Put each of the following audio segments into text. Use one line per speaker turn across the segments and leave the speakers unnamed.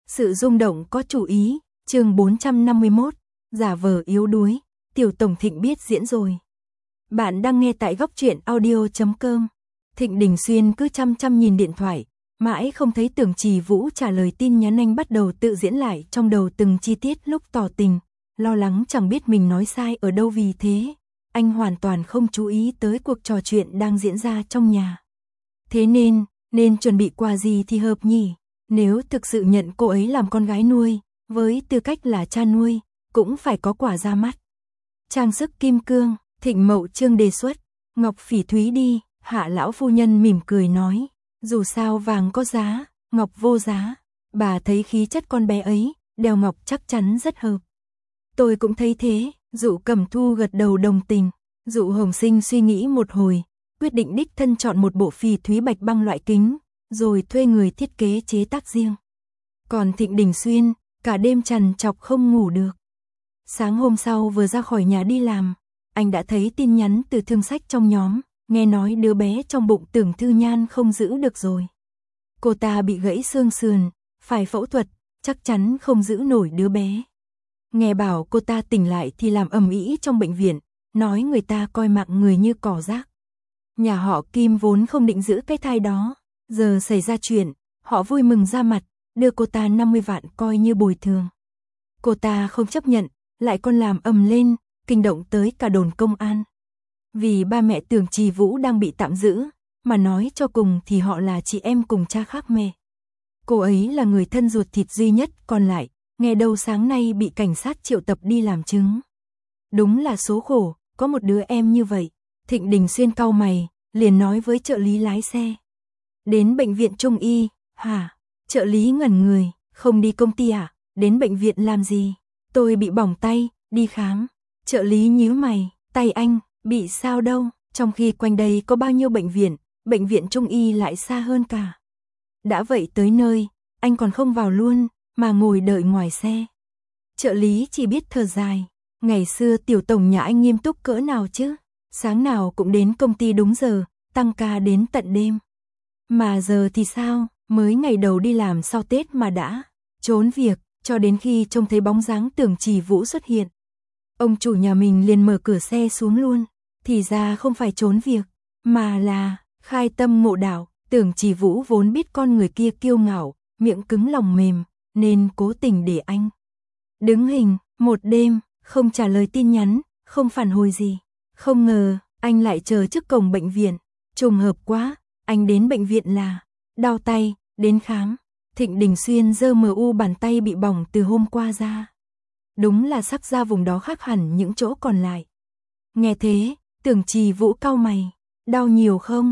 Sự rung động có chủ ý, chương 451, giả vờ yếu đuối, Tiểu Tổng Thịnh biết diễn rồi. Bạn đang nghe tại góc truyện audio.com. Thịnh Đình Xuyên cứ chăm chăm nhìn điện thoại, mãi không thấy Tưởng Trì Vũ trả lời tin nhắn, anh bắt đầu tự diễn lại trong đầu từng chi tiết lúc tỏ tình, lo lắng chẳng biết mình nói sai ở đâu, vì thế anh hoàn toàn không chú ý tới cuộc trò chuyện đang diễn ra trong nhà. Thế nên chuẩn bị quà gì thì hợp nhỉ? Nếu thực sự nhận cô ấy làm con gái nuôi, với tư cách là cha nuôi, cũng phải có quà ra mắt. Trang sức kim cương, Thịnh Mậu Trương đề xuất, ngọc phỉ thúy đi. Hạ lão phu nhân mỉm cười nói, dù sao vàng có giá, ngọc vô giá. Bà thấy khí chất con bé ấy, đeo ngọc chắc chắn rất hợp. Tôi cũng thấy thế. Dụ Cẩm Thu gật đầu đồng tình. Dụ Hồng Sinh suy nghĩ một hồi, quyết định đích thân chọn một bộ phỉ thúy bạch băng loại kính, rồi thuê người thiết kế chế tác riêng. Còn Thịnh Đình Xuyên, cả đêm trằn trọc không ngủ được. Sáng hôm sau vừa ra khỏi nhà đi làm, anh đã thấy tin nhắn từ Thương Sách trong nhóm, nghe nói đứa bé trong bụng Tưởng Thư Nhan không giữ được rồi. Cô ta bị gãy xương sườn, phải phẫu thuật, chắc chắn không giữ nổi đứa bé. Nghe bảo cô ta tỉnh lại thì làm ầm ĩ trong bệnh viện, nói người ta coi mạng người như cỏ rác. Nhà họ Kim vốn không định giữ cái thai đó, giờ xảy ra chuyện, họ vui mừng ra mặt, đưa cô ta 50 vạn coi như bồi thường. Cô ta không chấp nhận, lại còn làm ầm lên, kinh động tới cả đồn công an. Vì ba mẹ Tưởng Trì Vũ đang bị tạm giữ, mà nói cho cùng thì họ là chị em cùng cha khác mẹ. Cô ấy là người thân ruột thịt duy nhất còn lại, nghe đâu sáng nay bị cảnh sát triệu tập đi làm chứng. Đúng là số khổ, có một đứa em như vậy. Thịnh Đình Xuyên cau mày, liền nói với trợ lý lái xe. Đến bệnh viện Trung Y, hả? Trợ lý ngẩn người, không đi công ty à? Đến bệnh viện làm gì? Tôi bị bỏng tay, đi khám. Trợ lý nhíu mày, tay anh, bị sao đâu? Trong khi quanh đây có bao nhiêu bệnh viện Trung Y lại xa hơn cả. Đã vậy tới nơi, anh còn không vào luôn, mà ngồi đợi ngoài xe. Trợ lý chỉ biết thở dài, ngày xưa Tiểu Tổng nhà anh nghiêm túc cỡ nào chứ? Sáng nào cũng đến công ty đúng giờ, tăng ca đến tận đêm. Mà giờ thì sao, mới ngày đầu đi làm sau Tết mà đã trốn việc, cho đến khi trông thấy bóng dáng Tưởng Trì Vũ xuất hiện. Ông chủ nhà mình liền mở cửa xe xuống luôn, thì ra không phải trốn việc, mà là khai tâm ngộ đạo. Tưởng Trì Vũ vốn biết con người kia kiêu ngạo, miệng cứng lòng mềm, nên cố tình để anh đứng hình, một đêm, không trả lời tin nhắn, không phản hồi gì. Không ngờ, anh lại chờ trước cổng bệnh viện. Trùng hợp quá, anh đến bệnh viện là đau tay, đến khám. Thịnh Đình Xuyên giơ bàn tay bị bỏng từ hôm qua ra. Đúng là sắc da vùng đó khác hẳn những chỗ còn lại. Nghe thế, Tưởng Trì Vũ cau mày. Đau nhiều không?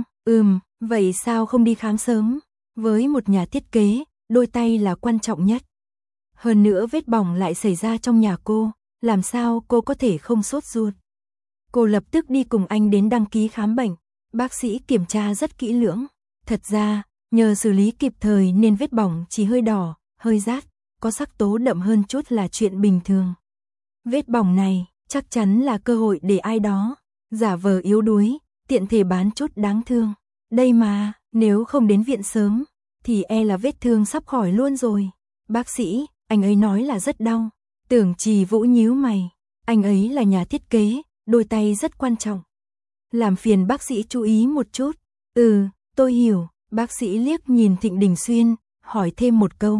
Vậy sao không đi khám sớm? Với một nhà thiết kế, đôi tay là quan trọng nhất. Hơn nữa vết bỏng lại xảy ra trong nhà cô, làm sao cô có thể không sốt ruột? Cô lập tức đi cùng anh đến đăng ký khám bệnh. Bác sĩ kiểm tra rất kỹ lưỡng. Thật ra, nhờ xử lý kịp thời nên vết bỏng chỉ hơi đỏ, hơi rát, có sắc tố đậm hơn chút là chuyện bình thường. Vết bỏng này chắc chắn là cơ hội để ai đó giả vờ yếu đuối, tiện thể bán chút đáng thương. Đây mà, nếu không đến viện sớm, thì e là vết thương sắp khỏi luôn rồi. Bác sĩ, anh ấy nói là rất đau. Tưởng Trì Vũ nhíu mày, anh ấy là nhà thiết kế, đôi tay rất quan trọng. Làm phiền bác sĩ chú ý một chút. Tôi hiểu. Bác sĩ liếc nhìn Thịnh Đình Xuyên, hỏi thêm một câu.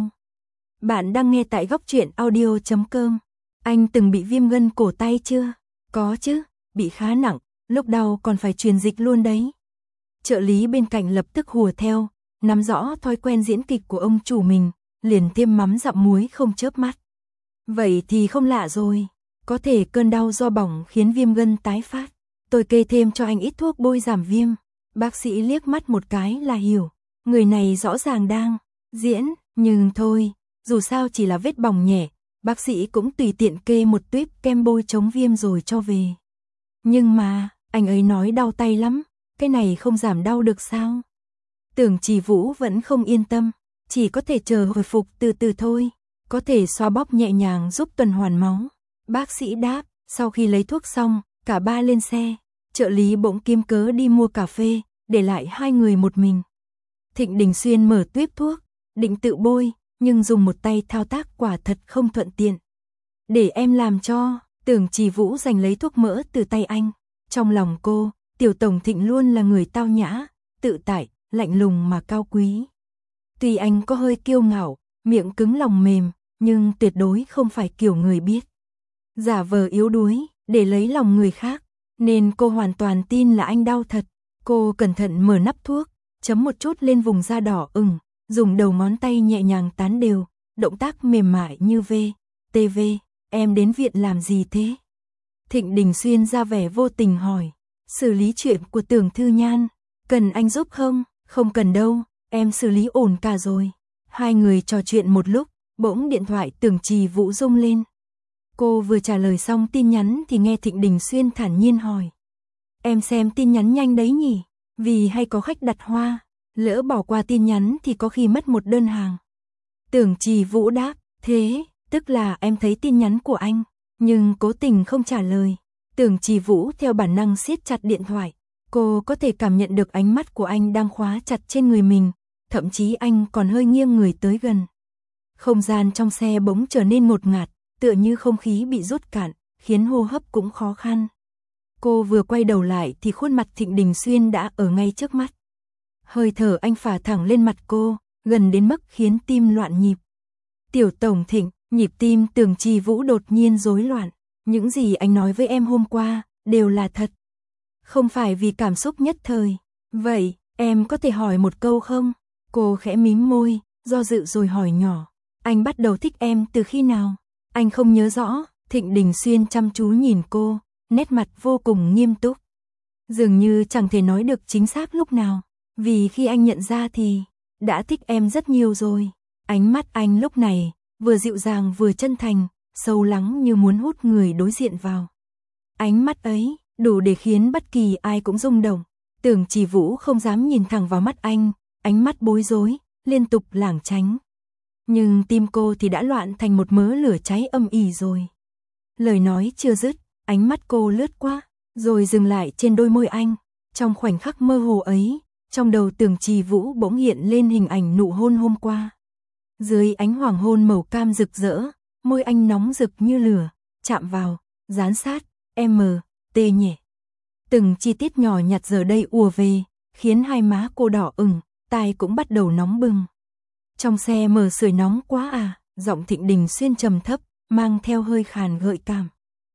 Bạn đang nghe tại góc truyện audio.com. Anh từng bị viêm gân cổ tay chưa? Có chứ, bị khá nặng, lúc đau còn phải truyền dịch luôn đấy. Trợ lý bên cạnh lập tức hùa theo, nắm rõ thói quen diễn kịch của ông chủ mình, liền thêm mắm dặm muối không chớp mắt. Vậy thì không lạ rồi, có thể cơn đau do bỏng khiến viêm gân tái phát. Tôi kê thêm cho anh ít thuốc bôi giảm viêm. Bác sĩ liếc mắt một cái là hiểu, người này rõ ràng đang diễn, nhưng thôi, dù sao chỉ là vết bỏng nhẹ, bác sĩ cũng tùy tiện kê một tuýp kem bôi chống viêm rồi cho về. Nhưng mà, anh ấy nói đau tay lắm, cái này không giảm đau được sao? Tưởng Trì Vũ vẫn không yên tâm, chỉ có thể chờ hồi phục từ từ thôi, có thể xoa bóp nhẹ nhàng giúp tuần hoàn máu. Bác sĩ đáp, sau khi lấy thuốc xong, cả ba lên xe, trợ lý bỗng kiếm cớ đi mua cà phê, để lại hai người một mình. Thịnh Đình Xuyên mở tuýp thuốc, định tự bôi, nhưng dùng một tay thao tác quả thật không thuận tiện. Để em làm cho. Tưởng Trì Vũ giành lấy thuốc mỡ từ tay anh. Trong lòng cô, Tiểu Tổng Thịnh luôn là người tao nhã, tự tại, lạnh lùng mà cao quý. Tuy anh có hơi kiêu ngạo, miệng cứng lòng mềm, nhưng tuyệt đối không phải kiểu người biết giả vờ yếu đuối để lấy lòng người khác, nên cô hoàn toàn tin là anh đau thật. Cô cẩn thận mở nắp thuốc, chấm một chút lên vùng da đỏ ửng, dùng đầu ngón tay nhẹ nhàng tán đều, động tác mềm mại như V, TV, em đến viện làm gì thế? Thịnh Đình Xuyên ra vẻ vô tình hỏi, xử lý chuyện của Tưởng Thư Nhan, cần anh giúp không? Không cần đâu, em xử lý ổn cả rồi. Hai người trò chuyện một lúc, bỗng điện thoại Tưởng Trì Vũ rung lên. Cô vừa trả lời xong tin nhắn thì nghe Thịnh Đình Xuyên thản nhiên hỏi. Em xem tin nhắn nhanh đấy nhỉ, vì hay có khách đặt hoa, lỡ bỏ qua tin nhắn thì có khi mất một đơn hàng. Tưởng Trì Vũ đáp, thế, tức là em thấy tin nhắn của anh, nhưng cố tình không trả lời. Tưởng Trì Vũ theo bản năng siết chặt điện thoại, cô có thể cảm nhận được ánh mắt của anh đang khóa chặt trên người mình, thậm chí anh còn hơi nghiêng người tới gần. Không gian trong xe bỗng trở nên ngột ngạt, tựa như không khí bị rút cạn, khiến hô hấp cũng khó khăn. Cô vừa quay đầu lại thì khuôn mặt Thịnh Đình Xuyên đã ở ngay trước mắt. Hơi thở anh phả thẳng lên mặt cô, gần đến mức khiến tim loạn nhịp. Tiểu Tổng Thịnh, nhịp tim Tưởng Trì Vũ đột nhiên rối loạn. Những gì anh nói với em hôm qua, đều là thật. Không phải vì cảm xúc nhất thời. Vậy, em có thể hỏi một câu không? Cô khẽ mím môi, do dự rồi hỏi nhỏ. Anh bắt đầu thích em từ khi nào? Anh không nhớ rõ. Thịnh Đình Xuyên chăm chú nhìn cô, nét mặt vô cùng nghiêm túc. Dường như chẳng thể nói được chính xác lúc nào. Vì khi anh nhận ra thì, đã thích em rất nhiều rồi. Ánh mắt anh lúc này, vừa dịu dàng vừa chân thành, sâu lắng như muốn hút người đối diện vào. Ánh mắt ấy, đủ để khiến bất kỳ ai cũng rung động. Tưởng Trì Vũ không dám nhìn thẳng vào mắt anh, ánh mắt bối rối, liên tục lảng tránh. Nhưng tim cô thì đã loạn thành một mớ lửa cháy âm ỉ rồi. Lời nói chưa dứt, ánh mắt cô lướt qua, rồi dừng lại trên đôi môi anh. Trong khoảnh khắc mơ hồ ấy, trong đầu Tưởng Trì Vũ bỗng hiện lên hình ảnh nụ hôn hôm qua. Dưới ánh hoàng hôn màu cam rực rỡ, môi anh nóng rực như lửa, chạm vào, dán sát, tê nhẹ. Từng chi tiết nhỏ nhặt giờ đây ùa về, khiến hai má cô đỏ ửng, tai cũng bắt đầu nóng bừng. Trong xe mở sưởi nóng quá à, giọng Thịnh Đình Xuyên trầm thấp, mang theo hơi khàn gợi cảm.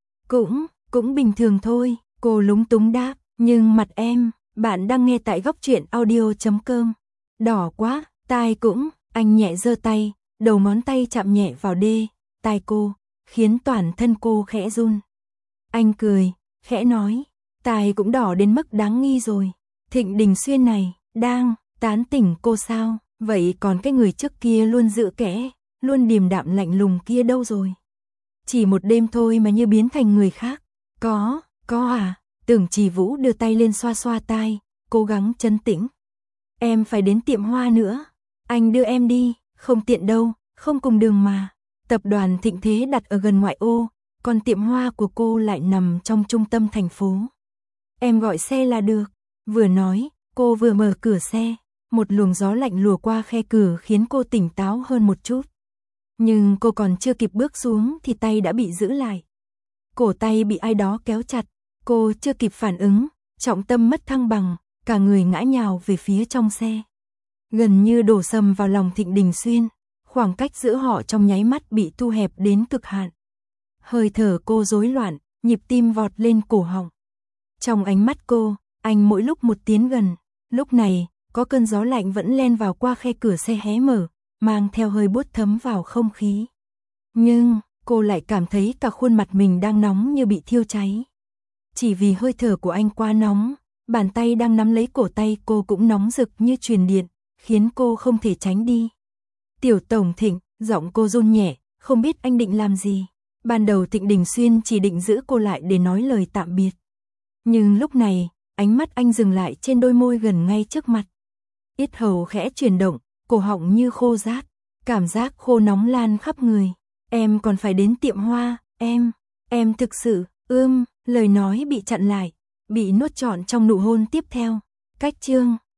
Cũng bình thường thôi, cô lúng túng đáp, nhưng mặt em, bạn đang nghe tại góc truyện audio.com. Đỏ quá, tai cũng, anh nhẹ giơ tay, đầu ngón tay chạm nhẹ vào tai cô, khiến toàn thân cô khẽ run. Anh cười, khẽ nói, tai cũng đỏ đến mức đáng nghi rồi. Thịnh Đình Xuyên này, đang tán tỉnh cô sao? Vậy còn cái người trước kia luôn giữ kẽ, luôn điềm đạm lạnh lùng kia đâu rồi? Chỉ một đêm thôi mà như biến thành người khác. Có à? Tưởng Trì Vũ đưa tay lên xoa xoa tai, cố gắng trấn tĩnh. Em phải đến tiệm hoa nữa. Anh đưa em đi, không tiện đâu, không cùng đường mà. Tập đoàn Thịnh Thế đặt ở gần ngoại ô, còn tiệm hoa của cô lại nằm trong trung tâm thành phố. Em gọi xe là được. Vừa nói, cô vừa mở cửa xe. Một luồng gió lạnh lùa qua khe cửa khiến cô tỉnh táo hơn một chút. Nhưng cô còn chưa kịp bước xuống thì tay đã bị giữ lại. Cổ tay bị ai đó kéo chặt, cô chưa kịp phản ứng, trọng tâm mất thăng bằng, cả người ngã nhào về phía trong xe. Gần như đổ sầm vào lòng Thịnh Đình Xuyên, khoảng cách giữa họ trong nháy mắt bị thu hẹp đến cực hạn. Hơi thở cô rối loạn, nhịp tim vọt lên cổ họng. Trong ánh mắt cô, anh mỗi lúc một tiến gần, lúc này, có cơn gió lạnh vẫn len vào qua khe cửa xe hé mở, mang theo hơi buốt thấm vào không khí. Nhưng, cô lại cảm thấy cả khuôn mặt mình đang nóng như bị thiêu cháy. Chỉ vì hơi thở của anh quá nóng, bàn tay đang nắm lấy cổ tay cô cũng nóng rực như truyền điện, khiến cô không thể tránh đi. Tiểu Tổng Thịnh, giọng cô run nhẹ, không biết anh định làm gì. Ban đầu Thịnh Đình Xuyên chỉ định giữ cô lại để nói lời tạm biệt. Nhưng lúc này, ánh mắt anh dừng lại trên đôi môi gần ngay trước mặt. Yết hầu khẽ chuyển động, cổ họng như khô rát, cảm giác khô nóng lan khắp người. Em còn phải đến tiệm hoa, em thực sự, lời nói bị chặn lại, bị nuốt trọn trong nụ hôn tiếp theo. Cách chương